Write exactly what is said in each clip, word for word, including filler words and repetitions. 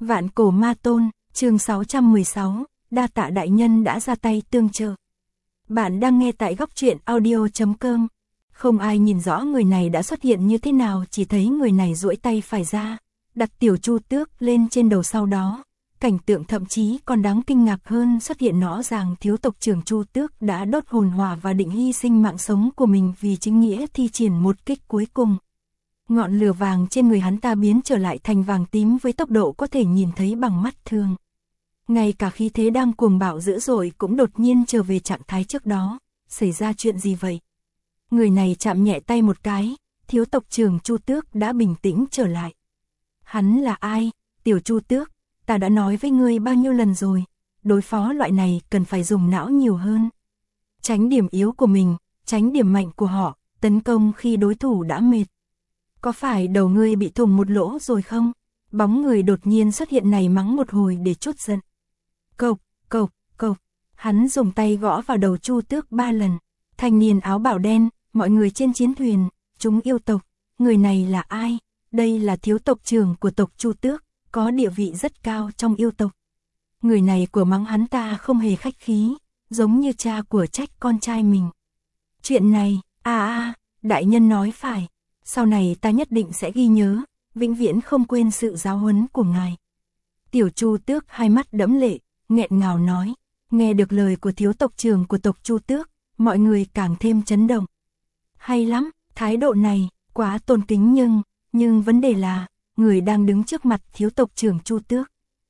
Vạn cổ ma tôn, chương sáu trăm mười sáu, đa tạ đại nhân đã ra tay tương trợ. Bạn đang nghe tại góc truyện audio chấm com. Không ai nhìn rõ người này đã xuất hiện như thế nào, chỉ thấy người này duỗi tay phải ra, đặt tiểu Chu Tước lên trên đầu, sau đó, cảnh tượng thậm chí còn đáng kinh ngạc hơn xuất hiện, rõ ràng thiếu tộc trưởng Chu Tước đã đốt hồn hỏa và định hy sinh mạng sống của mình vì chính nghĩa thi triển một kích cuối cùng. Ngọn lửa vàng trên người hắn ta biến trở lại thành vàng tím với tốc độ có thể nhìn thấy bằng mắt thường. Ngay cả khí thế đang cuồng bạo dữ dội cũng đột nhiên trở về trạng thái trước đó. Xảy ra chuyện gì vậy? Người này chạm nhẹ tay một cái, thiếu tộc trưởng Chu Tước đã bình tĩnh trở lại. Hắn là ai? Tiểu Chu Tước, ta đã nói với ngươi bao nhiêu lần rồi, đối phó loại này cần phải dùng não nhiều hơn. Tránh điểm yếu của mình, tránh điểm mạnh của họ, tấn công khi đối thủ đã mệt. Có phải đầu ngươi bị thủng một lỗ rồi không? Bóng người đột nhiên xuất hiện này mắng một hồi để trút giận. Cộc, cộc, cộc, hắn dùng tay gõ vào đầu Chu Tước ba lần. Thanh niên áo bảo đen, mọi người trên chiến thuyền, chúng yêu tộc, người này là ai? Đây là thiếu tộc trưởng của tộc Chu Tước, có địa vị rất cao trong yêu tộc. Người này của mắng hắn ta không hề khách khí, giống như cha của trách con trai mình. Chuyện này, à à, đại nhân nói phải, sau này ta nhất định sẽ ghi nhớ, vĩnh viễn không quên sự giáo huấn của ngài. Tiểu Chu Tước hai mắt đẫm lệ, nghẹn ngào nói, nghe được lời của thiếu tộc trưởng của tộc Chu Tước, mọi người càng thêm chấn động. Hay lắm, thái độ này, quá tôn kính, nhưng, nhưng vấn đề là, người đang đứng trước mặt thiếu tộc trưởng Chu Tước.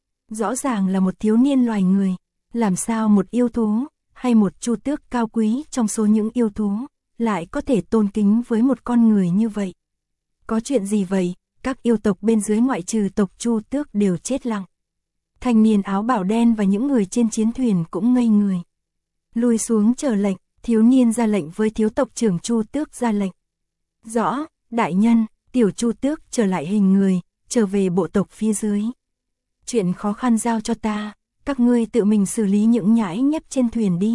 Rõ ràng là một thiếu niên loài người, làm sao một yêu thú, hay một Chu Tước cao quý trong số những yêu thú, lại có thể tôn kính với một con người như vậy? Có chuyện gì vậy? Các yêu tộc bên dưới ngoại trừ tộc Chu Tước đều chết lặng. Thanh niên áo bảo đen và những người trên chiến thuyền cũng ngây người. Lùi xuống chờ lệnh, thiếu niên ra lệnh với thiếu tộc trưởng Chu Tước ra lệnh. Rõ, đại nhân, tiểu Chu Tước trở lại hình người, trở về bộ tộc phía dưới. Chuyện khó khăn giao cho ta, các ngươi tự mình xử lý những nhãi nhép trên thuyền đi.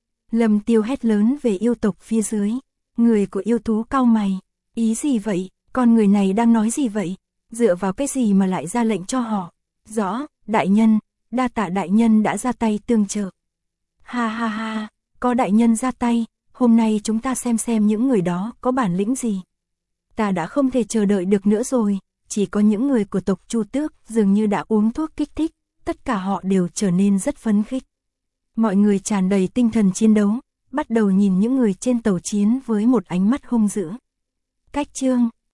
Lâm Tiêu hét lớn về yêu tộc phía dưới. Người của yêu thú cau mày, ý gì vậy? Con người này đang nói gì vậy? Dựa vào cái gì mà lại ra lệnh cho họ? Rõ, đại nhân, đa tạ đại nhân đã ra tay tương trợ. Ha ha ha, có đại nhân ra tay, hôm nay chúng ta xem xem những người đó có bản lĩnh gì. Ta đã không thể chờ đợi được nữa rồi, chỉ có những người của tộc Chu Tước dường như đã uống thuốc kích thích, tất cả họ đều trở nên rất phấn khích. Mọi người tràn đầy tinh thần chiến đấu, bắt đầu nhìn những người trên tàu chiến với một ánh mắt hung dữ. Cách chương